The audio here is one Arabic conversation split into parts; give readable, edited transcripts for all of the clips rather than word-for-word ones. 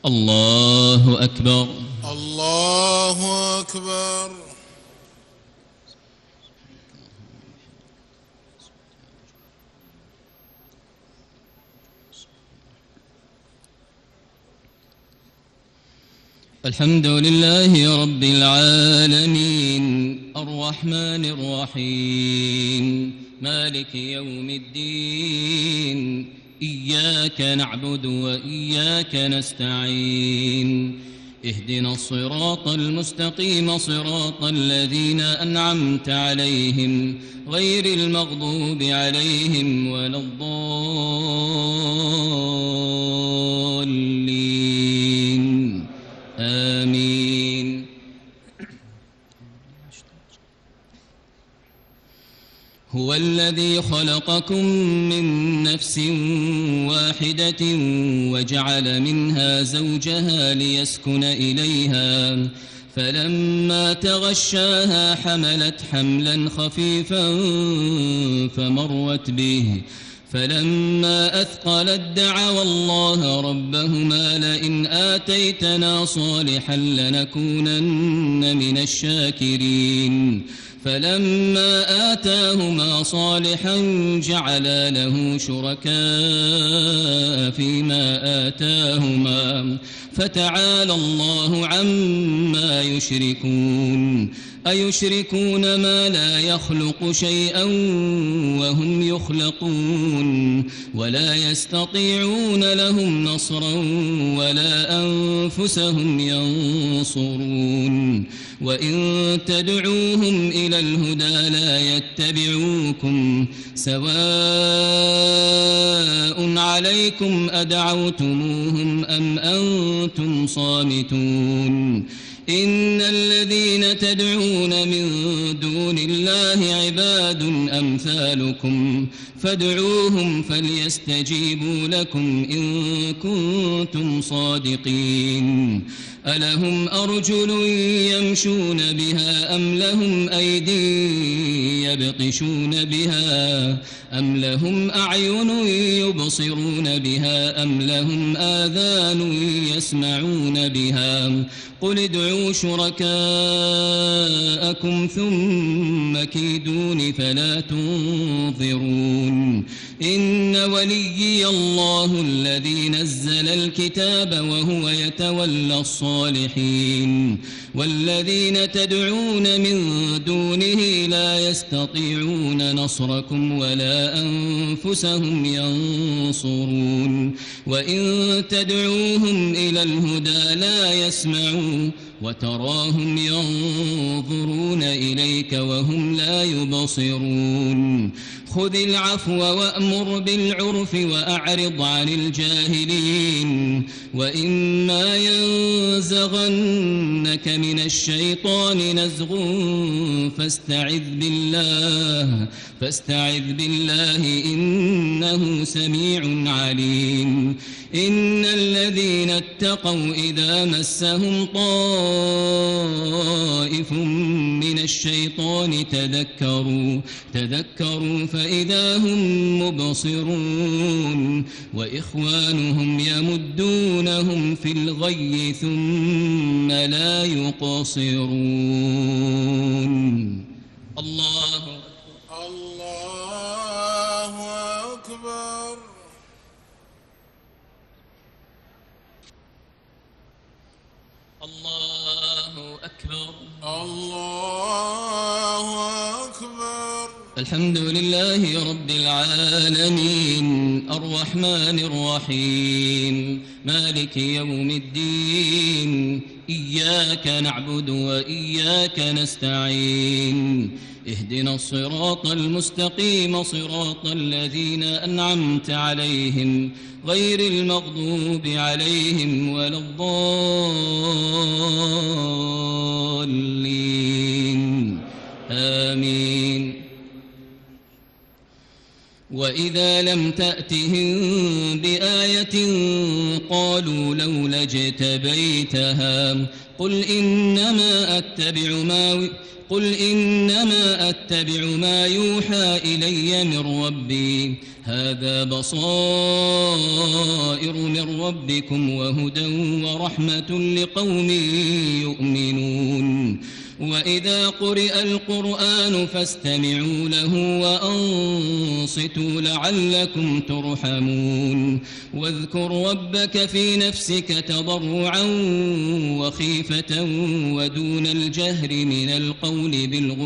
الله أكبر. الله أكبر. الحمد لله رب العالمين الرحمن الرحيم مالك يوم الدين إياك نعبد وإياك نستعين اهدنا الصراط المستقيم صراط الذين أنعمت عليهم غير المغضوب عليهم ولا الضالين آمين. هو الذي خلقكم من نفس واحدة وجعل منها زوجها ليسكن إليها فلما تغشاها حملت حملا خفيفا فمرت به فلما أثقلت دعوا الله ربهما لئن آتيتنا صالحا لنكونن من الشاكرين فلما آتاهما صالحا جعلا له شركاء فيما آتاهما فتعالى الله عما يشركون أيشركون ما لا يخلق شيئا وهم يخلقون ولا يستطيعون لهم نصرا ولا أنفسهم ينصرون وإن تدعوهم إلى الهدى لا يتبعوكم سواء عليكم أدعوتموهم أم أنتم صامتون إن الذين تدعون من دون الله عباد أمثالكم فادعوهم فليستجيبوا لكم إن كنتم صادقين ألهم أرجل يمشون بها أم لهم أيدي يبطشون بها أم لهم أعين يبصرون بها أم لهم آذان يسمعون بها قل ادعوا شركاءكم ثم كيدون فلا تنظرون إن وليي الله الذي نزل الكتاب وهو يتولى الصالحين والذين تدعون من دونه لا يستطيعون نصركم ولا أنفسهم ينصرون وإن تدعوهم إلى الهدى لا يسمعون وتراهم ينظرون إليك وهم لا يبصرون خذ العفو وأمر بالعرف وأعرض عن الجاهلين وإما ينزغنك من الشيطان نزغ فاستعذ بالله إنه سميع عليم إن الذين اتقوا إذا مسهم طائف من الشيطان تذكروا فإذا هم مبصرون وإخوانهم يمدونهم في الغي ثم لا يقصرون. الله أكبر. الله أكبر. الله أكبر. الحمد لله رب العالمين الرحمن الرحيم مالك يوم الدين إياك نعبد وإياك نستعين اهدنا الصراط المستقيم صراط الذين أنعمت عليهم غير المغضوب عليهم ولا الضالين آمين. وإذا لم تأتهم بآية قالوا لولا اجتبيتها قل إنما أتبع ما يوحى إلي من ربي هذا بصائر من ربكم وهدى ورحمة لقوم يؤمنون وإذا قرئ القرآن فاستمعوا له وأنصتوا لعلكم ترحمون واذكر ربك في نفسك تضرعا وخيفة ودون الجهر من القول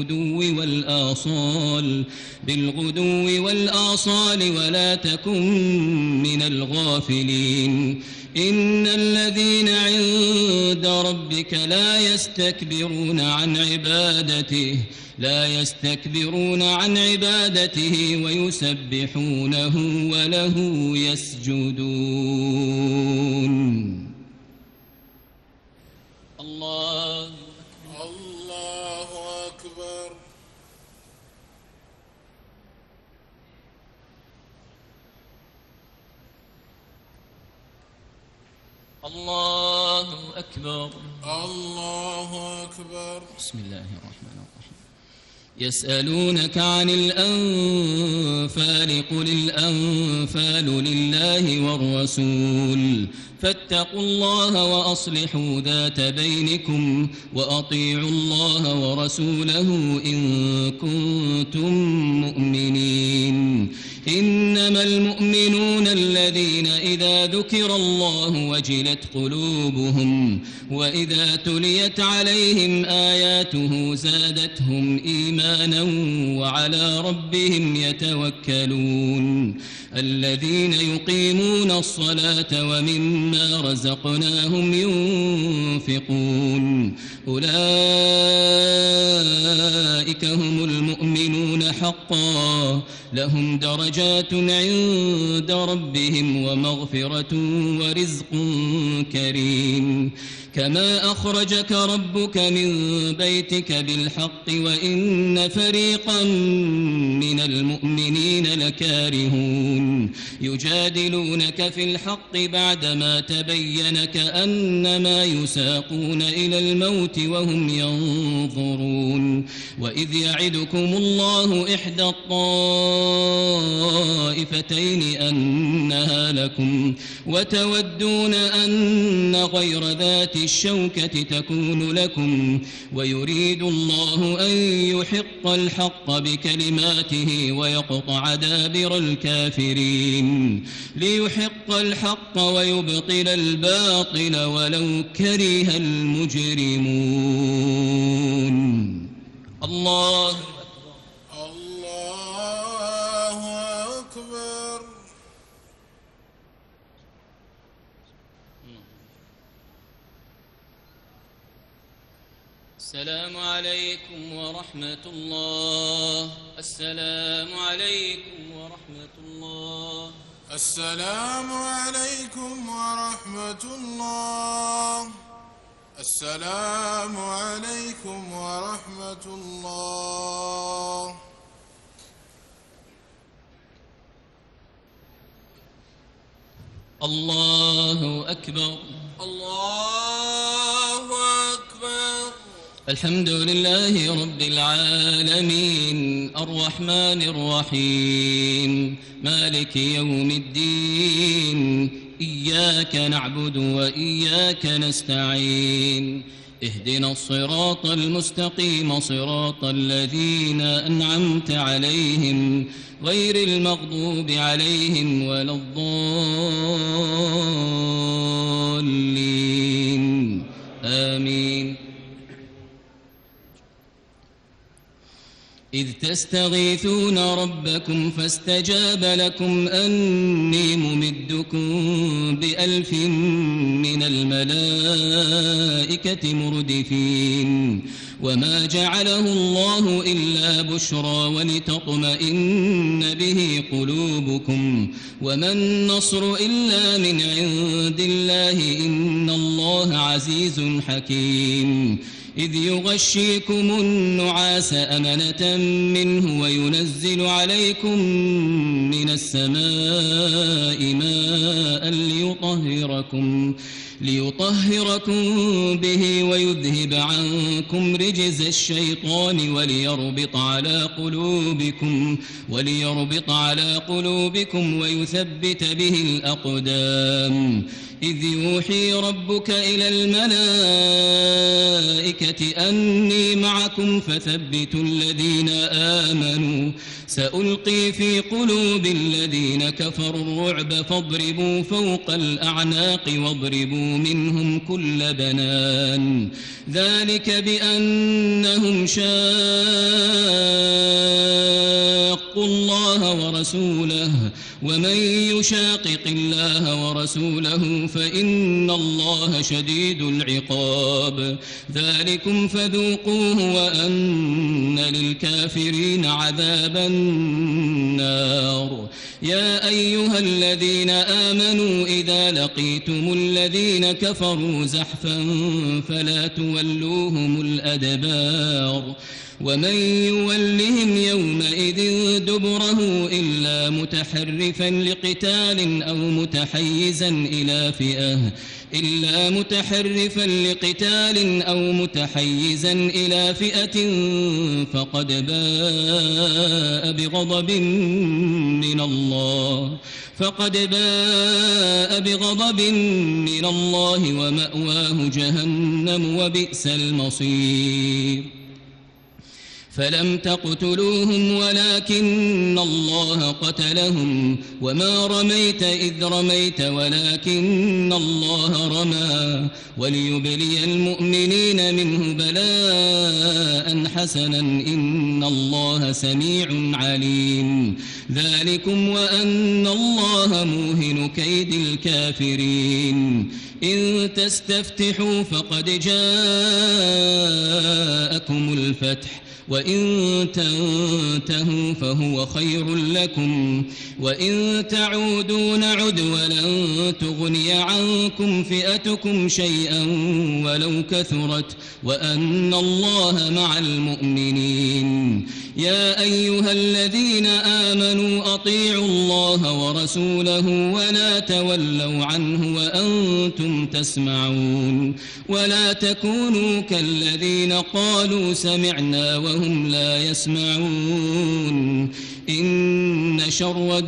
بالغدو والآصال ولا تكن من الغافلين إن الذين عند ربك لا يستكبرون عن عبادته ويسبحونه وله يسجدون. الله أكبر. الله أكبر. الله أكبر. بسم الله الرحمن الرحيم. يسألونك عن الأنفال قل الأنفال لله والرسول فاتقوا الله وأصلحوا ذات بينكم وأطيعوا الله ورسوله إن كنتم مؤمنين. إنما المؤمنون الذين إذا ذكر الله وجلت قلوبهم وإذا تليت عليهم آياته زادتهم إيمانا وعلى ربهم يتوكلون. الذين يقيمون الصلاة ومما رزقناهم ينفقون أولئك هم المؤمنون حقا لهم درجات عند ربهم ومغفرة ورزق كريم. كما أخرجك ربك من بيتك بالحق وإن فريقا من المؤمنين لكارهون يجادلونك في الحق بعدما تبين كأنما يساقون إلى الموت وهم ينظرون. وإذ يعدكم الله إحدى الطائفتين أنها لكم وتودون أن غير ذات الشوكة تكون لكم ويريد الله أن يحق الحق بكلماته ويقطع دابر الكافرين ليحق الحق ويبطل الباطل ولو كره المجرمون. الله أكبر. السلام عليكم ورحمة الله. السلام عليكم ورحمة الله. السلام عليكم ورحمة الله. السلام عليكم ورحمة الله. الله أكبر. الله أكبر. الحمد لله رب العالمين الرحمن الرحيم مالك يوم الدين إياك نعبد وإياك نستعين اهدنا الصراط المستقيم صراط الذين أنعمت عليهم غير المغضوب عليهم ولا الضالين آمين. إذ تستغيثون ربكم فاستجاب لكم أني ممدكم ب1000 من الملائكة مردفين وما جعله الله إلا بشرى ولتطمئن به قلوبكم وما النصر إلا من عند الله إن الله عزيز حكيم. إذ يغشيكم النعاس أمنة منه وينزل عليكم من السماء ماء ليطهركم به ويذهب عنكم رجز الشيطان وليربط على قلوبكم ويثبت به الأقدام. إذ يوحي ربك إلى الملائكة أني معكم فثبتوا الذين آمنوا سألقي في قلوب الذين كفروا الرعب فاضربوا فوق الأعناق واضربوا منهم كل بنان. ذلك بأنهم شاقوا الله ورسوله ومن يشاقق الله ورسوله فإن الله شديد العقاب. ذلكم فذوقوه وأن للكافرين عذاب النار. يا أيها الذين آمنوا إذا لقيتم الذين كفروا زحفا فلا تولوهم الأدبار ومن يولهم يومئذ دبره إلا متحرفا لقتال أو متحيزا إلى فئة فقد باء بغضب من الله ومأواه جهنم وبئس المصير. فلم تقتلوهم ولكن الله قتلهم وما رميت إذ رميت ولكن الله رمى وليبلي المؤمنين منه بلاء حسنا إن الله سميع عليم. ذلكم وأن الله موهن كيد الكافرين. إن تستفتحوا فقد جاءكم الفتح وإن تنتهوا فهو خير لكم وإن تعودوا نعد ولن تغني عنكم فئتكم شيئا ولو كثرت وأن الله مع المؤمنين. يا أيها الذين آمنوا أطيعوا الله ورسوله ولا تولوا عنه وأنتم تسمعون ولا تكونوا كالذين قالوا سمعنا وهم لا يسمعون. إن شر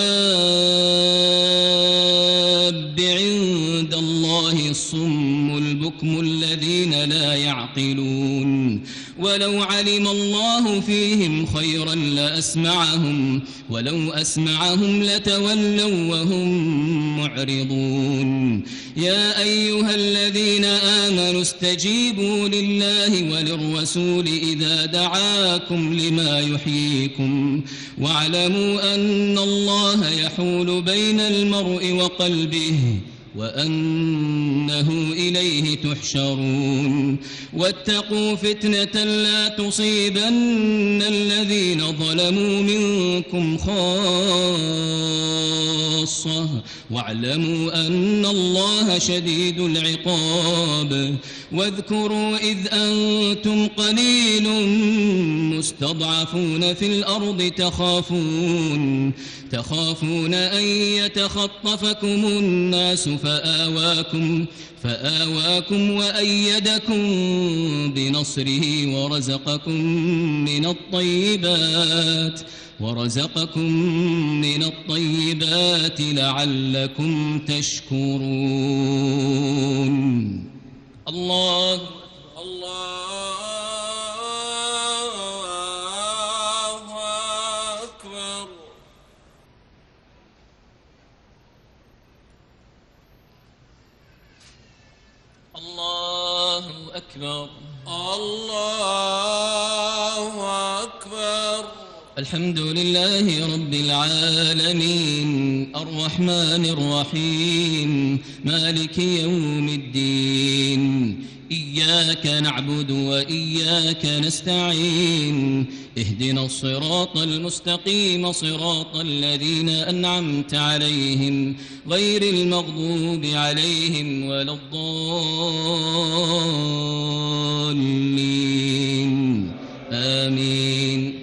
الدواب عند الله الصم البكم الذين لا يعقلون. ولو علم الله فيهم خيرا لأسمعهم ولو أسمعهم لتولوا وهم معرضون. يا أيها الذين آمنوا استجيبوا لله وللرسول إذا دعاكم لما يحييكم واعلموا أن الله يحول بين المرء وقلبه وأنه إليه تحشرون. واتقوا فتنة لا تصيبن الذين ظلموا منكم خاصة واعلموا أن الله شديد العقاب. واذكروا إذ أنتم قليل مستضعفون في الأرض تخافون أن يتخطفكم الناس فآواكم وأيدكم بنصره ورزقكم من الطيبات لعلكم تشكرون. الله أكبر. الله أكبر. الله أكبر. الحمد لله رب العالمين الرحمن الرحيم مالك يوم الدين. إياك نعبد وإياك نستعين اهدنا الصراط المستقيم صراط الذين أنعمت عليهم غير المغضوب عليهم ولا الضالين آمين.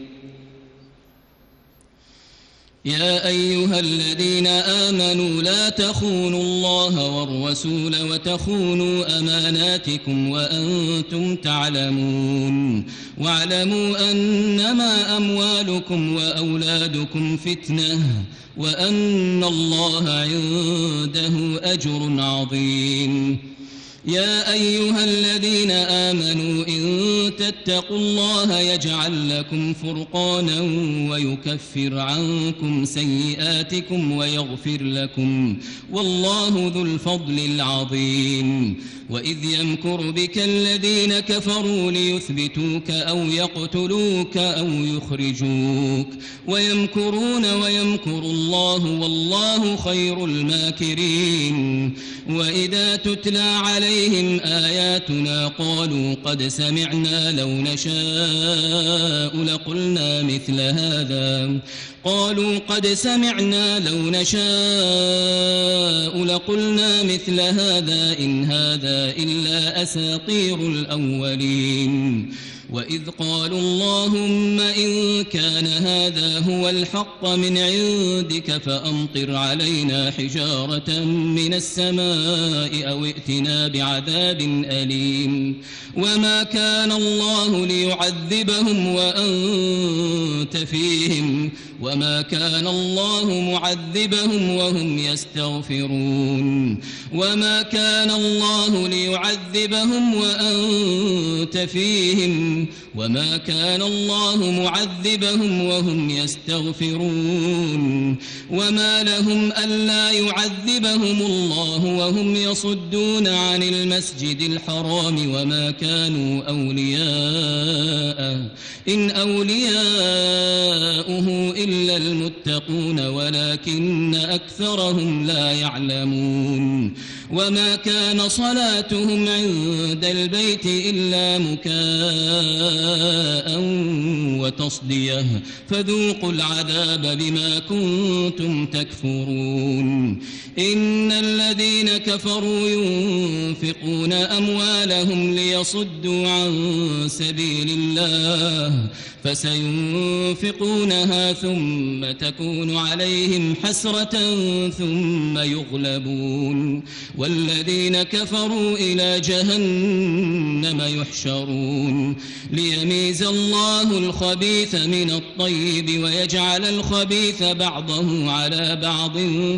يا أيها الذين آمنوا لا تخونوا الله والرسول وتخونوا أماناتكم وأنتم تعلمون واعلموا أنما أموالكم وأولادكم فتنة وأن الله عنده أجر عظيم. يا أيها الذين آمنوا إن تتقوا الله يجعل لكم فرقانا ويكفر عنكم سيئاتكم ويغفر لكم والله ذو الفضل العظيم. وإذ يمكر بك الذين كفروا ليثبتوك أو يقتلوك أو يخرجوك ويمكرون ويمكر الله والله خير الماكرين. وإذا تتلى عليهم آياتنا قالوا قد سمعنا لو نشاء لقلنا مثل هذا إن هذا إلا أساطير الأولين. وإذ قالوا اللهم إن كان هذا هو الحق من عندك فأمطر علينا حجارة من السماء أو ائتنا بعذاب أليم. وما كان الله ليعذبهم وأنت فيهم وما كان الله معذبهم وهم يستغفرون. وما كان الله ليعذبهم وأنت فيهم وما كان الله معذبهم وهم يستغفرون. وما لهم ألا يعذبهم الله وهم يصدون عن المسجد الحرام وما كانوا أولياءه إن أولياؤه إلا المتقون ولكن أكثرهم لا يعلمون. وما كان صلاتهم عند البيت إلا مكاء وتصدية فذوقوا العذاب بما كنتم تكفرون. إن الذين كفروا ينفقون أموالهم ليصدوا عن سبيل الله فسينفقونها ثم تكون عليهم حسرة ثم يغلبون والذين كفروا إلى جهنم يحشرون. ليميز الله الخبيث من الطيب ويجعل الخبيث بعضه على بعض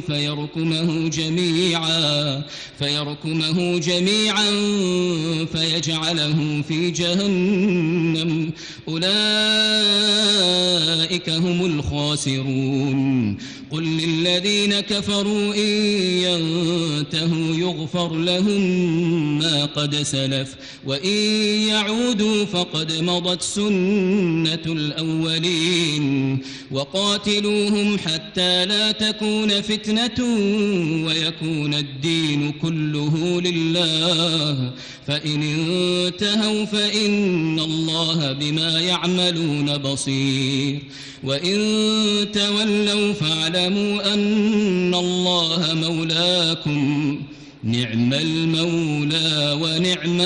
فيركمه جميعا فيجعله في جهنم أولئك هم الخاسرون. قل للذين كفروا إن ينتهوا يغفر لهم ما قد سلف وإن يعودوا فقد مضت سنة الأولين. وقاتلوهم حتى لا تكون فتنة ويكون الدين كله لله فإن انتهوا فإن الله بما يعملون بصير. وإن تولوا فاعلموا أن الله مولاكم نعم المولى ونعم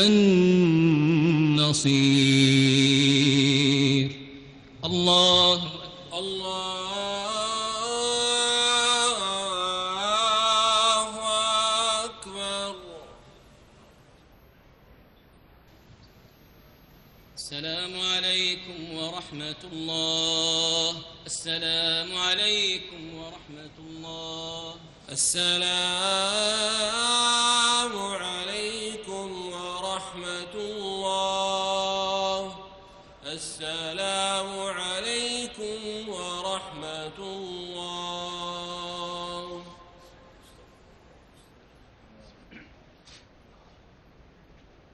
النصير. الله أكبر. السلام عليكم ورحمة الله. السلام عليكم ورحمة الله. السلام عليكم ورحمة الله. السلام